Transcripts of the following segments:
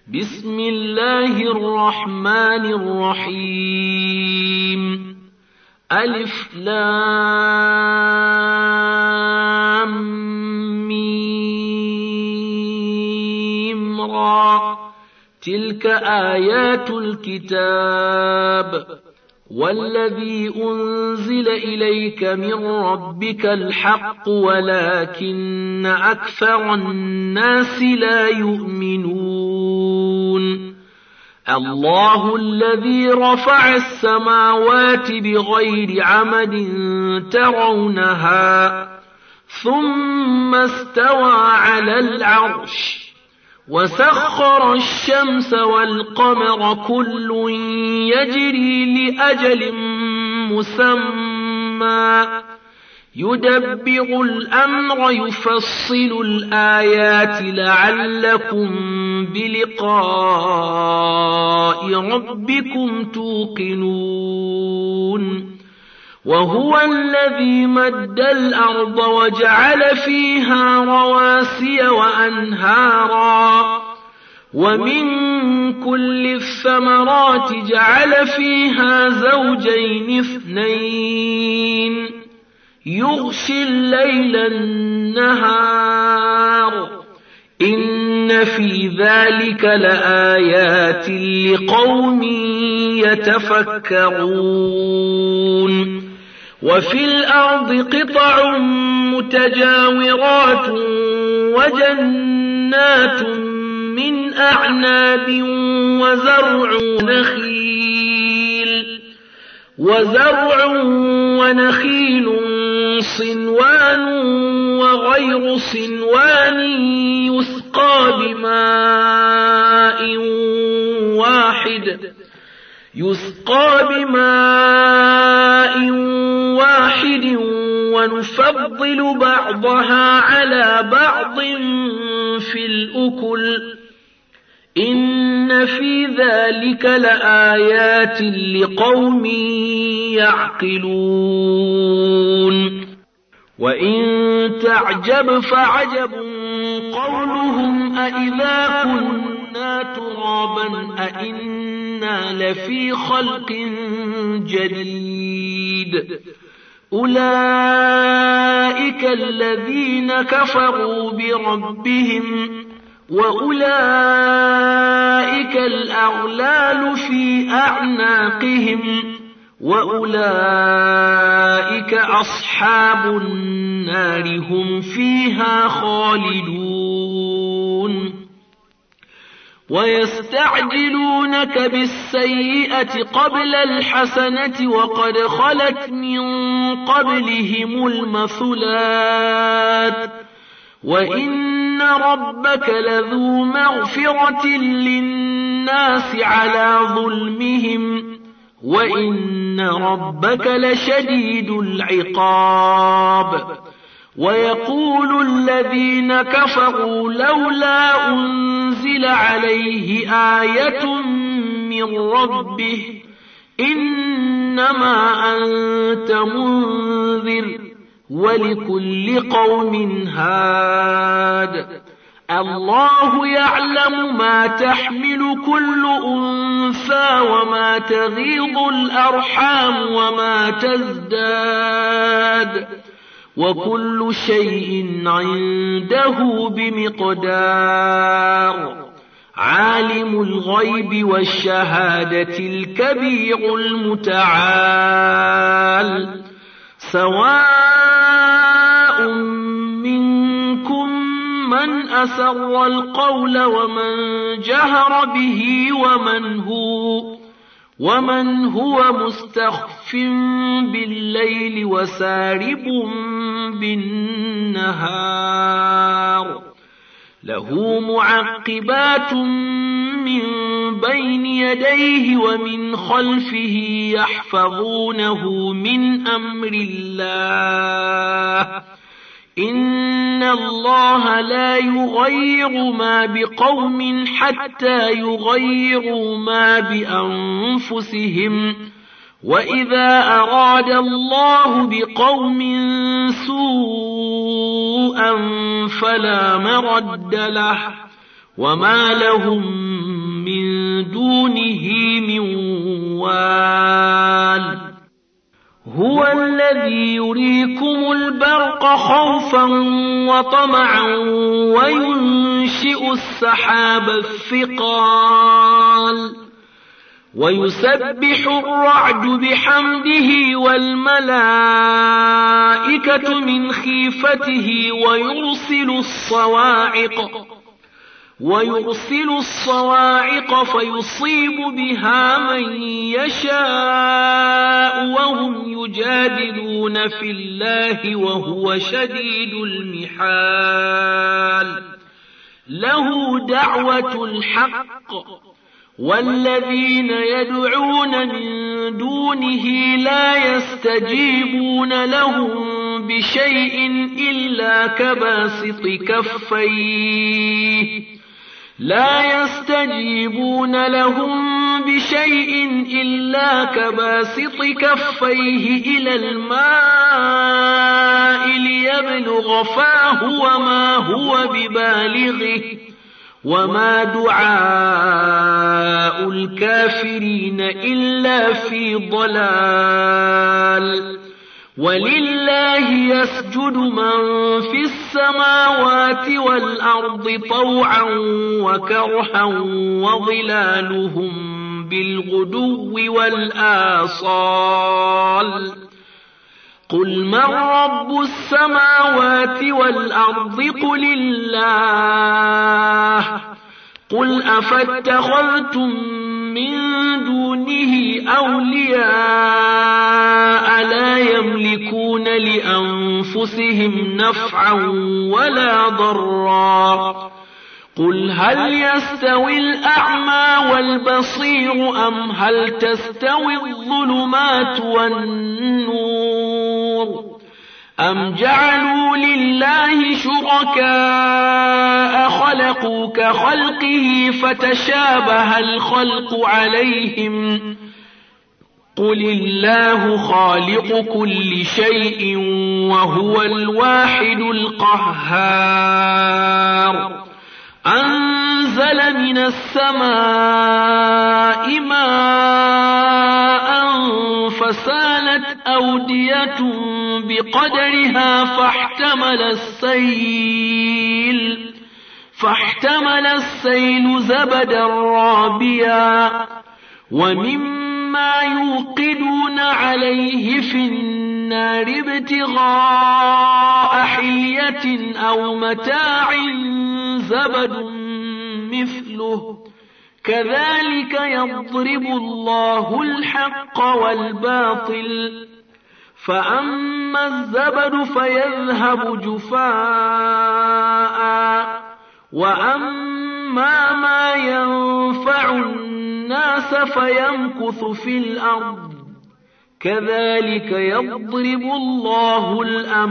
بسم الله الرحمن الرحيم ألف لام ميم را تلك آيات الكتاب والذي أنزل إليك من ربك الحق ولكن أكثر الناس لا يؤمنون الله الذي رفع السماوات بغير عمد ترونها ثم استوى على العرش وسخر الشمس والقمر كل يجري لأجل مسمى يدبر الأمر يفصل الآيات لعلكم بلقاء ربكم توقنون وهو الذي مد الأرض وجعل فيها رواسي وأنهارا ومن كل الثمرات جعل فيها زوجين اثنين يغشي الليل النهار إن في ذلك لآيات لقوم يتفكرون وفي الأرض قطع متجاورات وجنات من أعناب وزرع ونخيل صنوان وغير صنوان يسقى بماء واحد ونفضل بعضها على بعض في الأكل إن في ذلك لآيات لقوم يعقلون وإن تعجب فعجب قولهم أإذا كنا ترابا أإنا لفي خلق جديد أولئك الذين كفروا بربهم وأولئك الأغلال في أعناقهم وأولئك أصحاب النار هم فيها خالدون ويستعجلونك بالسيئة قبل الحسنة وقد خلت من قبلهم المثلات وإن ربك لذو مغفرة للناس على ظلمهم وإن ربك لشديد العقاب ويقول الذين كفروا لولا أنزل عليه آية من ربه إنما أنت منذر ولكل قوم هاد الله يعلم ما تحمل كل أنثى وما تغيض الأرحام وما تزداد وكل شيء عنده بمقدار عالم الغيب والشهادة الكبير المتعال سواء منكم من أسر القول ومن جهر به ومن هو مستخف بالليل وسارب بالنهار له معقبات من بين يديه ومن خلفه يحفظونه من أمر الله إن الله لا يغير ما بقوم حتى يغيروا ما بأنفسهم وإذا أراد الله بقوم سوءا فلا مرد له وما لهم من دونه من وال هو الذي يريكم البرق خوفا وطمعا وينشئ السحاب الثقال ويسبح الرعد بحمده والملائكة من خيفته ويرسل الصواعق فيصيب بها من يشاء وهم يجادلون في الله وهو شديد المحال له دعوة الحق والذين يدعون من دونه لا يستجيبون لهم بشيء إلا كباسط كفيه إلى الماء ليبلغ فاه وما هو ببالغه وما دعاء الكافرين إلا في ضلال ولله يسجد من في السماوات والأرض طوعا وكرها وظلالهم بالغدو والآصال قل من رب السماوات والأرض قل الله قل أفاتخذتم من دونه أولياء لا يملكون لأنفسهم نفعا ولا ضرا قل هل يستوي الأعمى والبصير أم هل تستوي الظلمات والنور أم جعلوا لله شركاء خلقوا كخلقه فتشابه الخلق عليهم قل الله خالق كل شيء وهو الواحد القهار أنزل من السماء ماء فسالت أودية بقدرها فاحتمل السيل زبدا رابيا ومما يوقدون عليه في النار ابتغاء حلية أو متاع زبد مثله كذلك يضرب الله الحق والباطل فأما الزبد فيذهب جفاء وأما ما ينفع الناس فيمكث في الأرض كذلك يضرب الله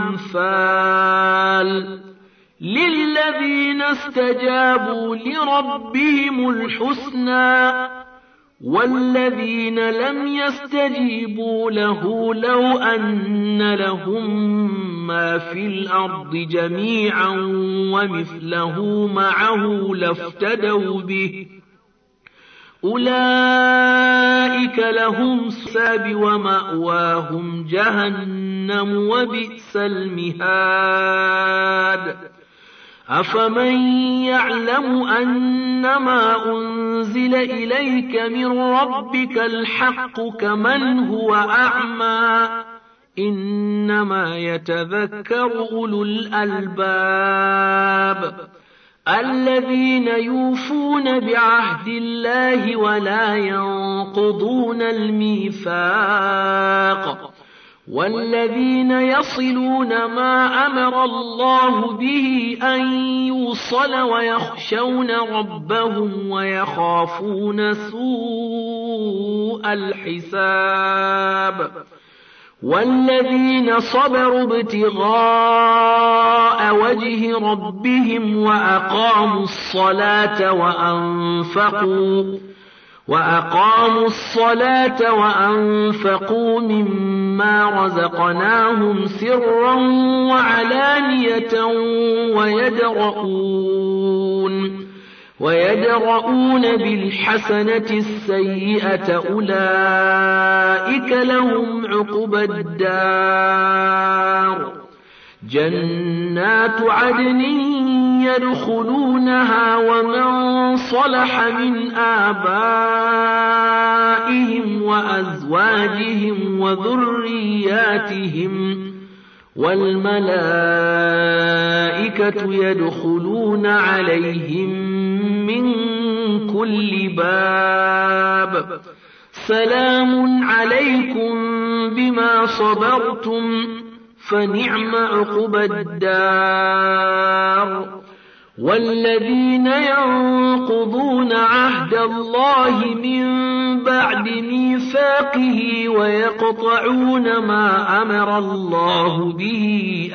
الأمثال للذين استجابوا لربهم الحسنى والذين لم يستجيبوا له لو أن لهم ما في الأرض جميعا ومثله معه لافتدوا به أولئك لهم ساب ومأواهم جهنم وبئس المهاد أفمن يعلم أنما أنزل إليك من ربك الحق كمن هو أعمى إنما يتذكر أولو الألباب الذين يوفون بعهد الله ولا ينقضون الميثاق والذين يصلون ما أمر الله به أن يوصل ويخشون ربهم ويخافون سوء الحساب والذين صبروا ابتغاء وجه ربهم وأقاموا الصلاة وأنفقوا مما رزقناهم سرا ويدرؤون بالحسنة السيئة أولئك لهم عقبى الدار جنات عدن يدخلونها ومن صلح من آبائهم وأزواجهم وذرياتهم والملائكة يدخلون عليهم من كل باب سلام عليكم بما صبرتم فنعم عقبى الدار والذين ينقضون عهد الله من بعد ميثاقه ويقطعون ما أمر الله به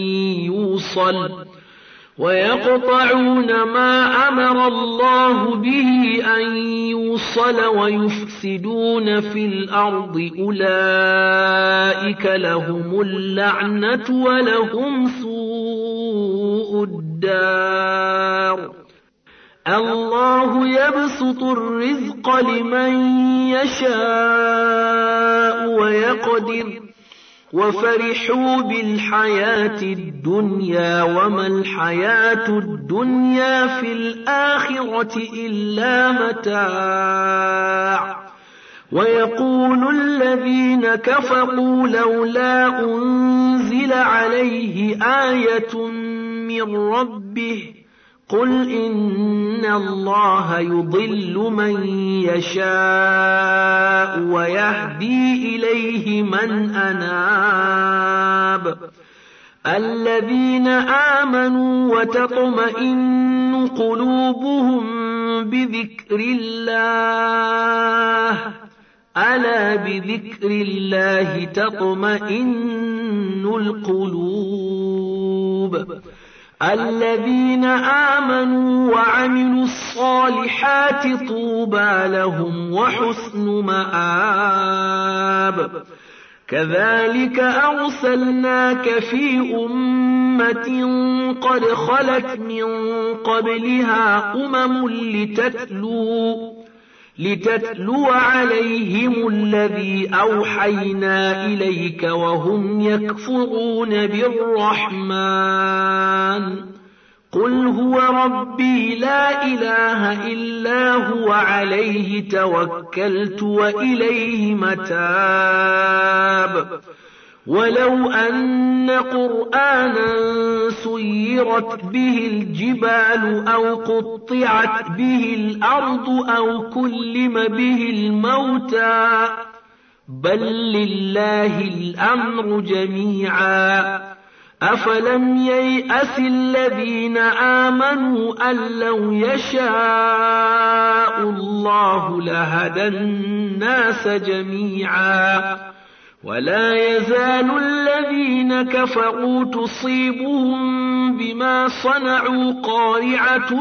أن يوصل ويفسدون في الأرض أولئك لهم اللعنة ولهم سوء الدار الله يبسط الرزق لمن يشاء ويقدر وفرحوا بالحياة الدنيا وما الحياة الدنيا في الآخرة إلا متاع ويقول الذين كفروا لولا أنزل عليه آية من ربه قل إن الله يضل من يشاء ويهدي إليه من أناب الذين آمنوا وتطمئن قلوبهم بذكر الله ألا بذكر الله تطمئن القلوب الذين آمنوا وعملوا الصالحات طوبى لهم وحسن مآب كذلك أرسلناك في أمة قد خلت من قبلها لتتلو عليهم الذي أوحينا إليك وهم يكفرون بالرحمن قل هو ربي لا إله إلا هو عليه توكلت وإليه متاب ولو أن قرآنا سيرت به الجبال أو قطعت به الأرض أو كلم به الموتى بل لله الأمر جميعا أفلم ييأس الذين آمنوا أن لو يشاء الله لهدى الناس جميعا ولا يزال الذين كفروا تصيبهم بما صنعوا قارعة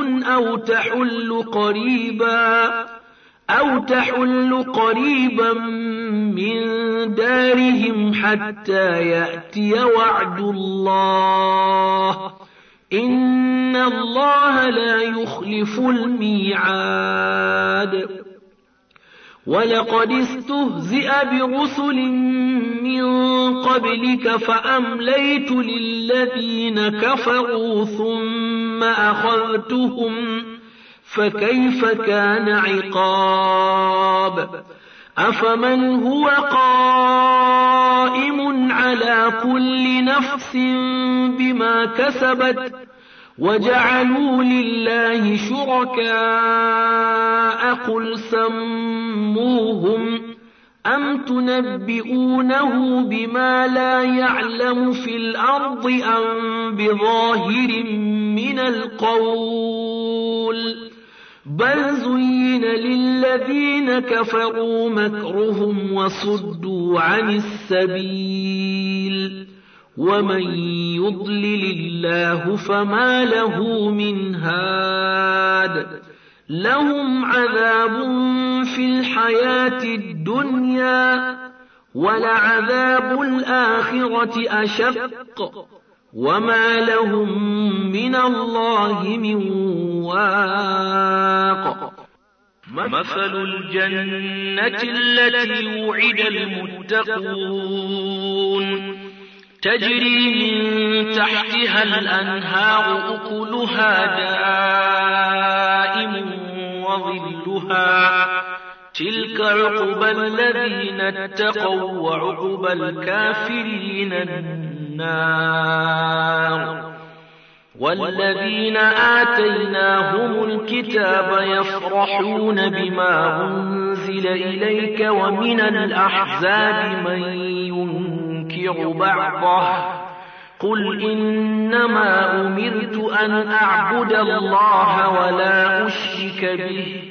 أو تحل قريبا من دارهم حتى يأتي وعد الله إن الله لا يخلف الميعاد ولقد استهزئ برسل من قبلك فأمليت للذين كفروا ثم أخذتهم فكيف كان عقاب أفمن هو قائم على كل نفس بما كسبت وجعلوا لله شركاء قل سموهم أم تنبئونه بما لا يعلم في الأرض أم بظاهر من القول بل زين للذين كفروا مكرهم وصدوا عن السبيل ومن يضلل الله فما له من هاد لهم عذاب في الحياة الدنيا ولعذاب الآخرة أشق وما لهم من الله من واق. مثل الجنة التي وعد المتقون تجري من تحتها الأنهار أكلها دائم وظلها تلك عقبى الذين اتقوا وعقبى الكافرين النار. والذين آتيناهم الكتاب يفرحون بما أنزل إليك ومن الأحزاب من ينكر بعضه قل إنما أمرت أن أعبد الله ولا أشرك به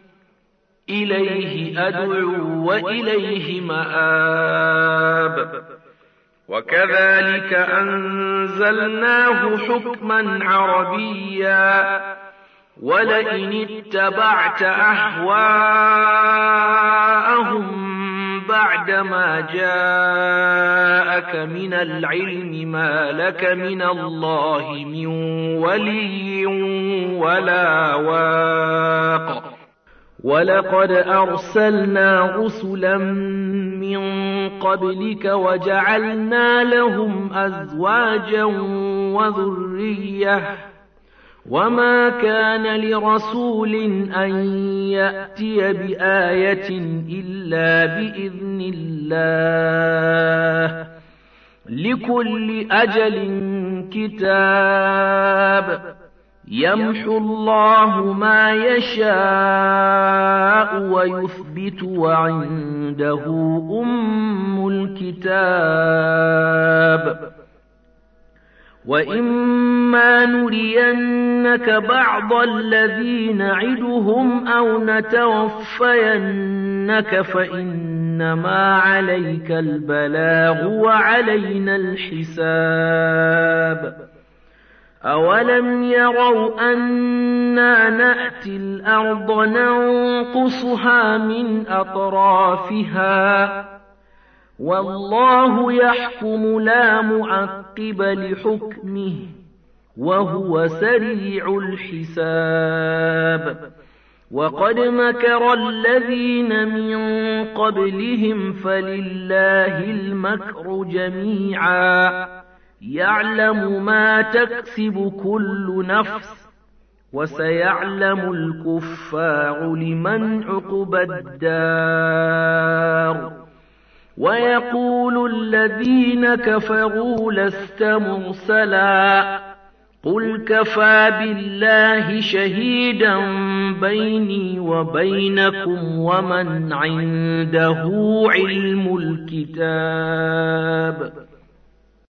إليه أدعو وإليه مآب. وكذلك أنزلناه حكما عربيا ولئن اتبعت أهواءهم بعدما جاءك من العلم ما لك من الله من ولي ولا واق. ولقد أرسلنا رسلا من قبلك وجعلنا لهم أزواجا وذرية وما كان لرسول أن يأتي بآية إلا بإذن الله لكل أجل كتاب يمحو الله ما يشاء ويثبت وعنده أم الكتاب. وإما نرينك بعض الذي نعدهم أو نتوفينك فإنما عليك البلاغ وعلينا الحساب. أولم يروا أنا نأتي الأرض ننقصها من أطرافها والله يحكم لا معقب لحكمه وهو سريع الحساب. وقد مكر الذين من قبلهم فلله المكر جميعا يعلم ما تكسب كل نفس وسيعلم الكفار لمن عقبى الدار. ويقول الذين كفروا لست مرسلا قل كفى بالله شهيدا بيني وبينكم ومن عنده علم الكتاب.